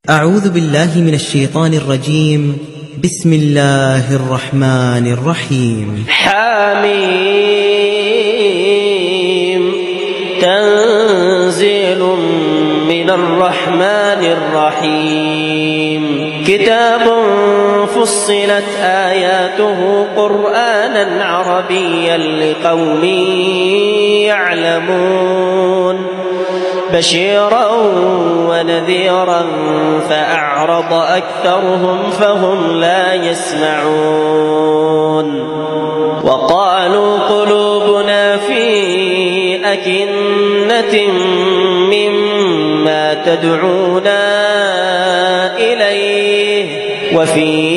أعوذ بالله من الشيطان الرجيم. بسم الله الرحمن الرحيم. حميم تنزيل من الرحمن الرحيم. كتاب فصلت آياته قرآنا عربيا لقوم يعلمون بشيرا ونذيرا فأعرض أكثرهم فهم لا يسمعون. وقالوا قلوبنا في أكنة مما تدعونا إليه وفي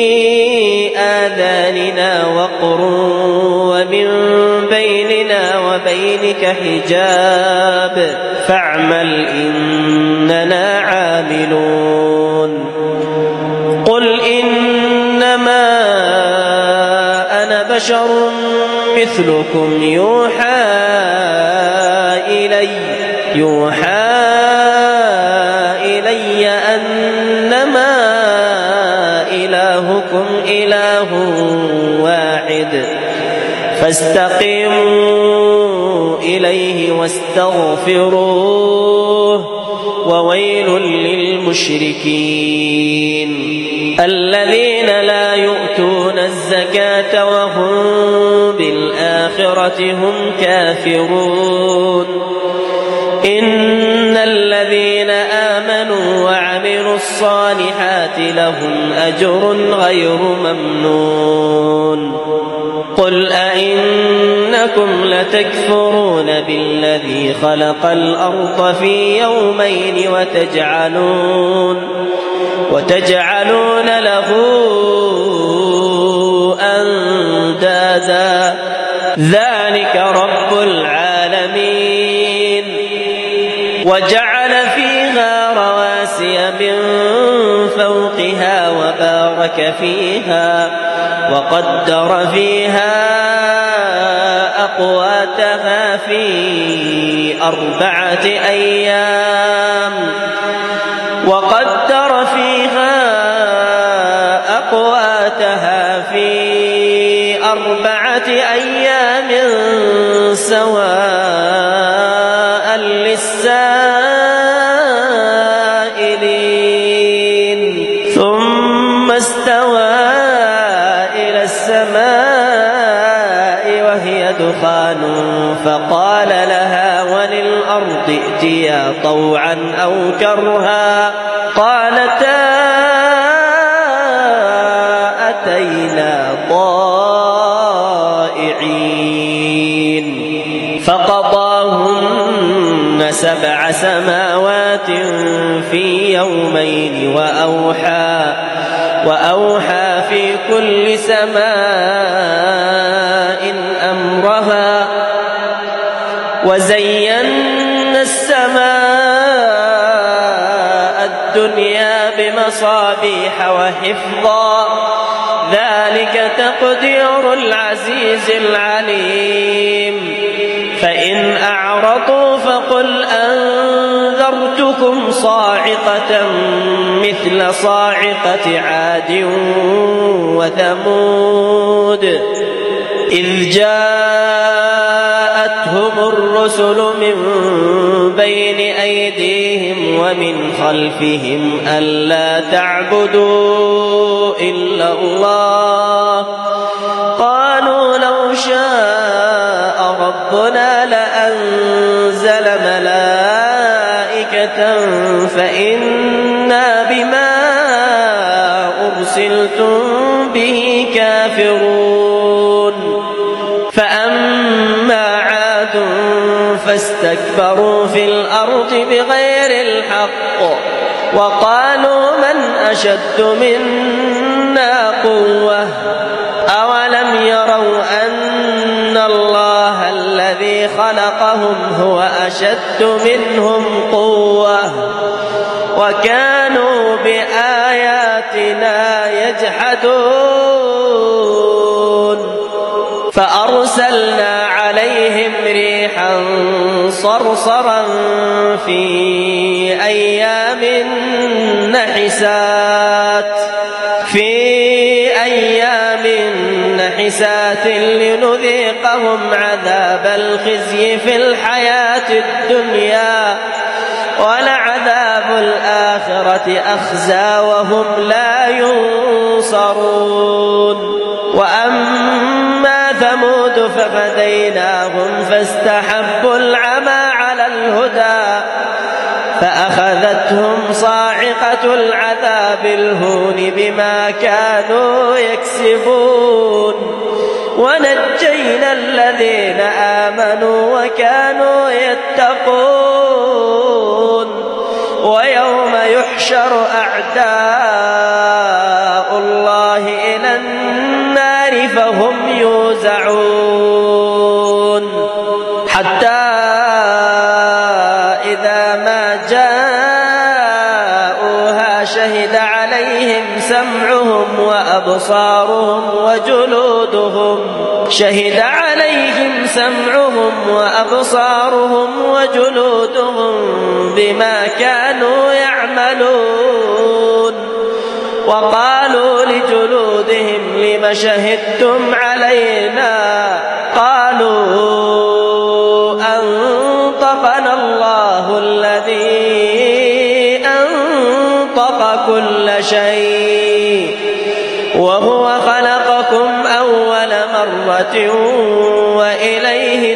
آذاننا وقر ومن بيننا وبينك حجاب فاعمل إننا عاملون. قل إنما أنا بشر مثلكم يوحى إلي أنما إلهكم إله واحد فاستقيموا إليه واستغفروه وويل للمشركين الذين لا يؤتون الزكاة وهم بالآخرة هم كافرون. إن الذين آمنوا وعملوا الصالحات لهم أجر غير ممنون. قل أئنكم لتكفرون بالذي خلق الأرض في يومين وتجعلون له أندادا ذلك رب العالمين. وجعل فيها رواسي من فوقها وبارك فيها وقدر فيها أقواتها في 4 أيام سواء للسائلين. ثم استوى إلى السماء وهي دخان فقال لها وللأرض ائتيا طوعا أو كرها قالتا أتينا طائعين. فقضاهن 7 سماوات في يومين وأوحى في كل سماء أمرها وزينا السماء الدنيا بمصابيح وحفظا ذلك تقدير العزيز العليم. فإن أعرضوا فقل أنذرتكم صاعقة مثل صاعقة عاد وثمود إذ جاءتهم الرسل من بين أيديهم ومن خلفهم ألا تعبدوا إلا الله قالوا لو شاء ربنا لأنزل ملائكة فإنا بما أرسلتم به كافرون. فأما عاد فاستكبروا في الأرض بغير الحق وقالوا من أشد منا قوة أولم يروا أن الله الذي خلقهم هو أشد منهم قوة وكانوا بآياتنا يجحدون. فأرسلنا عليهم ريحا صرصرا في أيام نحسات في أيام نحسات لنذيقهم عذاب الخزي في الحياة الدنيا ولعذاب الآخرة أخزى وهم لا ينصرون. وأما ثمود فهديناهم فاستحبوا العمى على الهدى فأخذتهم صاعقة العذاب الهون بما كانوا يكسبون ونجينا الذين آمنوا وكانوا يتقون. ويوم يحشر أعداء الله إلى النار فهم يوزعون حتى إذا ما جاءوها شهد عليهم سمعهم وأبصارهم وجلودهم بما كانوا يعملون. وقالوا لجلودهم لم شهدتم علينا قالوا أنطقنا الله الذي أنطق كل شيء وهو خلقكم أول مرة وإليه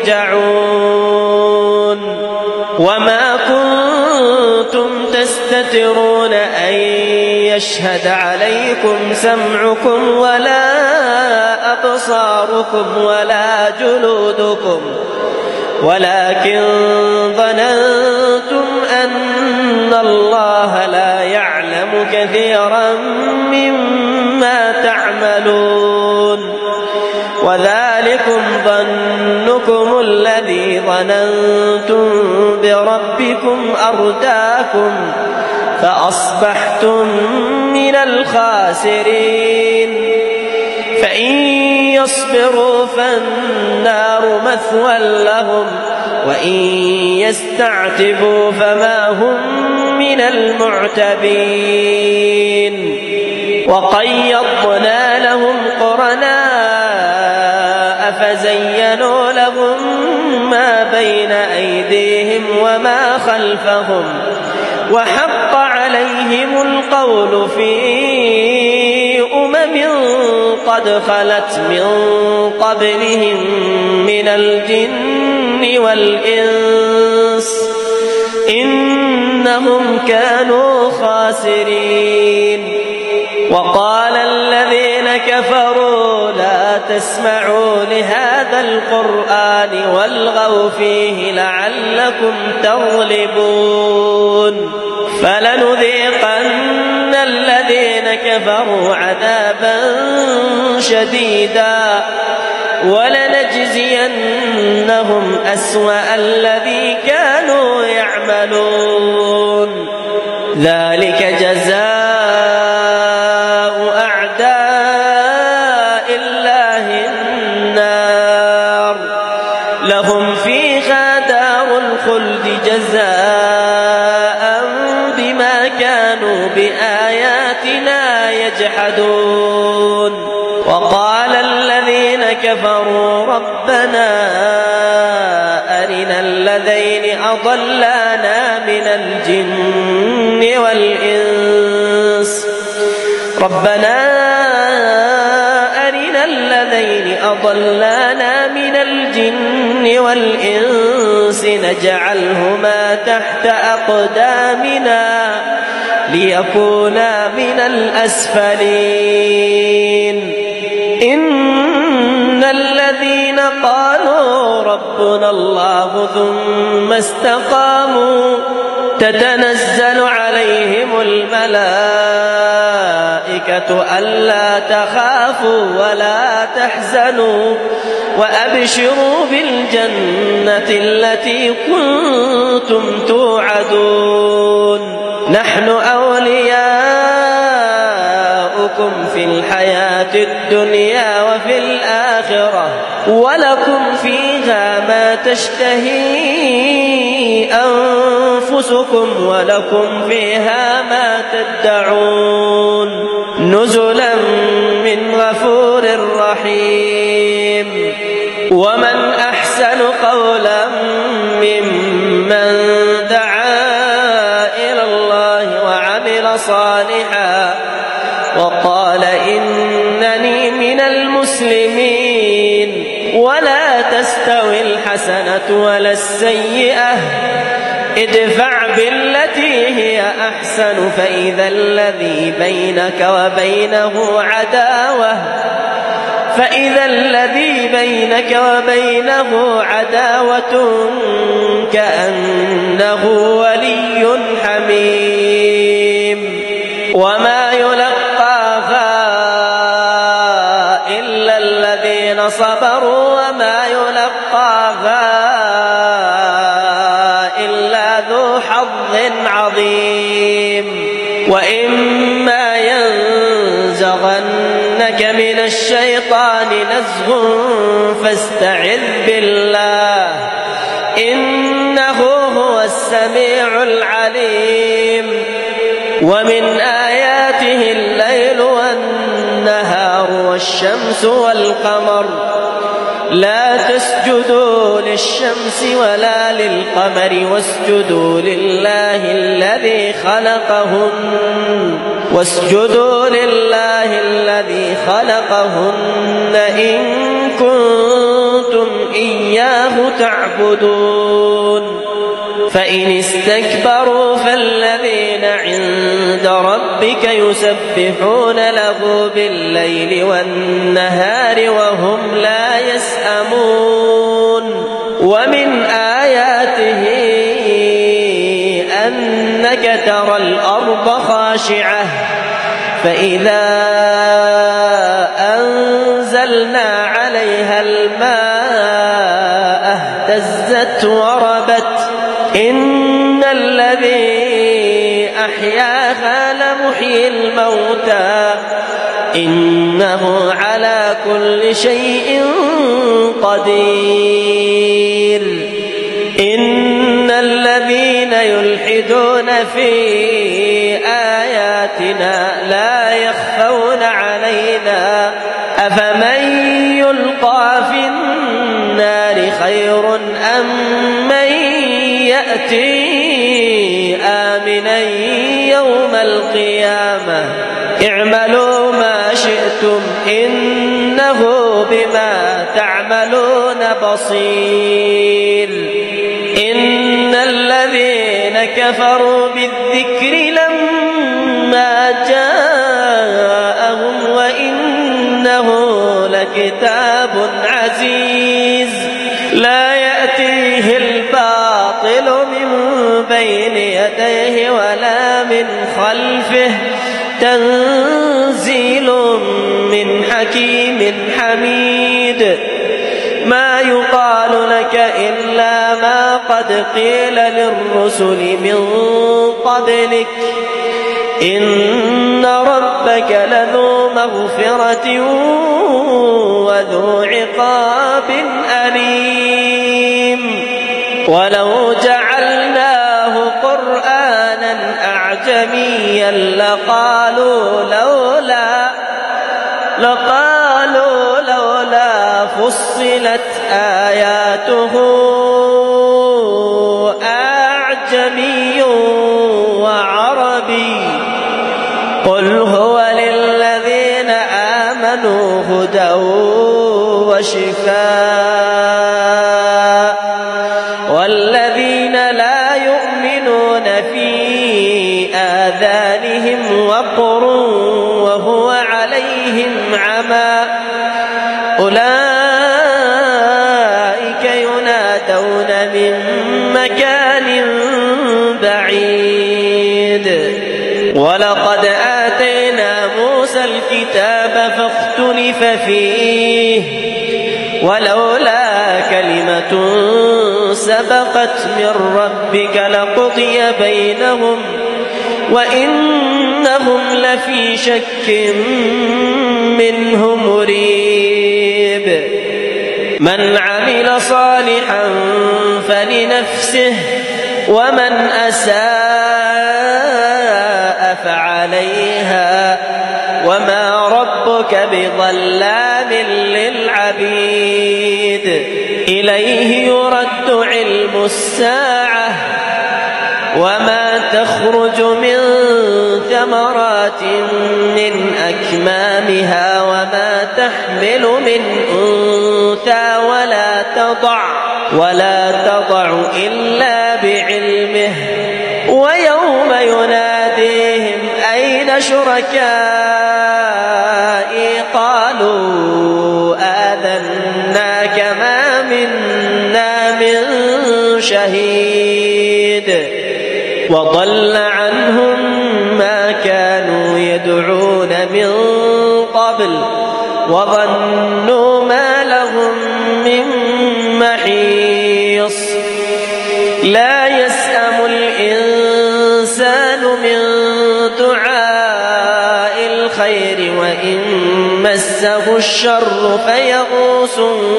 ترجعون. وما كنتم تستترون أن يشهد عليكم سمعكم ولا أبصاركم ولا جلودكم ولكن ظننتم أن الله لا يعلم كثيرا مما تعملون. وذلكم ظنكم الذي ظننتم بربكم أرداكم فأصبحتم من الخاسرين. فإن يصبروا فالنار مثوى لهم وإن يستعتبوا فما هم من المعتبين. وقيضنا لهم قرناء فزينوا لهم ما بين أيديهم وما خلفهم وحق عليهم القول في قد خلت من قبلهم من الجن والإنس إنهم كانوا خاسرين. وقال الذين كفروا لا تسمعوا لهذا القرآن والغوا فيه لعلكم تغلبون. فلنذيقن الذين كفروا عذابا شديدا ولنجزينهم أسوأ الذي كانوا يعملون. ذلك جزاء أعداء الله النار لهم فيها دار الخلد جزاء بما كانوا بآياتنا يجحدون. وقال الذين كفروا ربنا أرنا الذين أضلانا من الجن والإنس نجعلهما تحت أقدامنا ليكونا من الأسفلين. إن الذين قالوا ربنا الله ثم استقاموا تتنزل عليهم الملائكة ألا تخافوا ولا تحزنوا وأبشروا بالجنة التي كنتم توعدون. نحن أولياؤكم في الحياة الدنيا وفي الآخرة ولكم فيها ما تشتهي أنفسكم ولكم فيها ما يدعون نزلا من غفور رحيم. ومن أحسن قولا ممن دعا إلى الله وعمل صالحا وقال إنني من المسلمين. ولا تستوي الحسنة ولا السيئة ادفع بالتي هي أحسن فإذا الذي بينك وبينه عداوة كأنه ولي حميم. وما يلقاها إلا الذين صبروا وما يلقاها إلا ذو حظ عظيم. وإما ينزغنك من الشيطان نزغ فاستعذ بالله إنه هو السميع العليم. ومن آياته الليل والنهار والشمس والقمر لا تسجدوا للشمس ولا للقمر واسجدوا لله الذي خلقهن إن كنتم إياه تعبدون. فإن استكبروا فالذين عند ربك يسبحون له بالليل والنهار وهم لا يسأمون. ومن آياته أنك ترى الأرض خاشعة فإذا أنزلنا عليها الماء اهتزت وربت إن الذي أحياها لمحيي الموتى إنه على كل شيء قدير. إن الذين يلحدون في آياتنا لا يخفون علينا أفمن يلقى في النار خير أم من يأتي آمنا يوم القيامة اعملوا ما شئتم إنه بما تعملون بصير. إن الذين كفروا بالذكر لما جاءهم وإنه لكتاب عزيز لا يأتيه الباطل من بين يديه ولا من خلفه تنزيل من حكيم حميد. ما يقال لك إلا ما قد قيل للرسل من قبلك إن ربك لذو مغفرة وذو عقاب أليم. ولو جعلناه قرآنا أعجميا لقالوا لولا فصلت آياته أعجمي وعربي قل هو للذين آمنوا هدى وشفاء والذين لا يؤمنون في آذانهم وقر وهو عليهم عمى أولئك ينادون من مكان بعيد. ولقد آتينا موسى الكتاب فاختلف فيه ولولا كلمة سبقت من ربك لقضي بينهم وإنهم لفي شك منه مريب. من عمل صالحا فلنفسه ومن أساء فعليها وما ربك بظلام للعبيد. إليه يرد علم الساعة وما تخرج من ثمرات من أكمامها وما تحمل من أنثى ولا تضع إلا بعلمه. ويوم يناديهم أين شركائي قالوا آذناك ما منا من شهيد وضل عنهم ما كانوا يدعون من قبل وظنوا ما لهم من محيص. لا يسأم الإنسان من دعاء الخير وإن مسه الشر فيئوس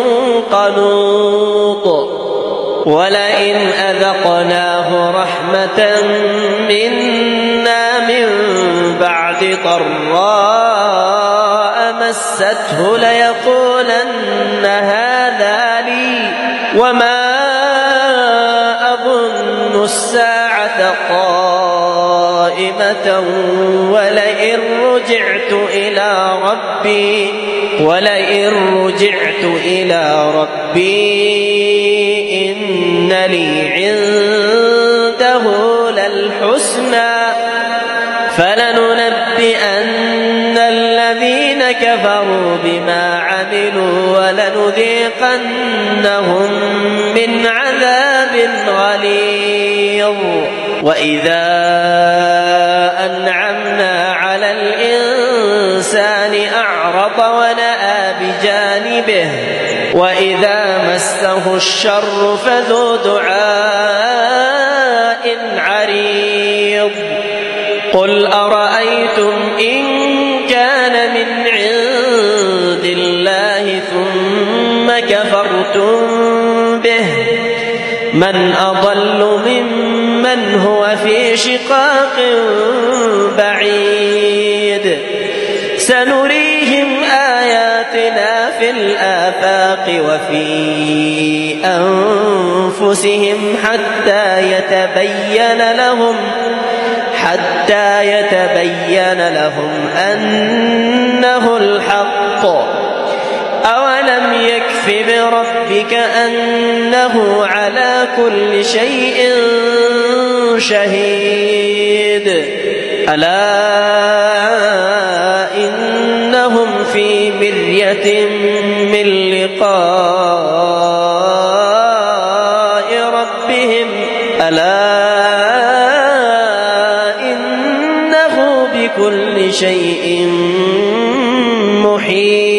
قنوط. ولئن أذقناه رحمة منا من بعد ضراء مسته ليقولن هذا لي وما أظن الساعة قائمة ولئن رجعت إلى ربي إن لي عنده للحسنى فلننبئن الذين كفروا بما عملوا ولنذيقنهم من عذاب غليظ. وإذا أنعمنا على الإنسان أعرض ونأى بجانبه وإذا مسه الشر فذو دعاء عريض. قل أرأيتم إن كان من عند الله ثم كفرتم به من أضل ممن هو في شقاق بعيد. سنريهم آياتنا في الآفاق وفي أنفسهم حتى يتبين لهم أنه الحق. أولم يكف بربك أنه على كل شيء شهيد. ألا إنهم في مرية من لقاء ربهم ألا إنه بكل شيء محيط.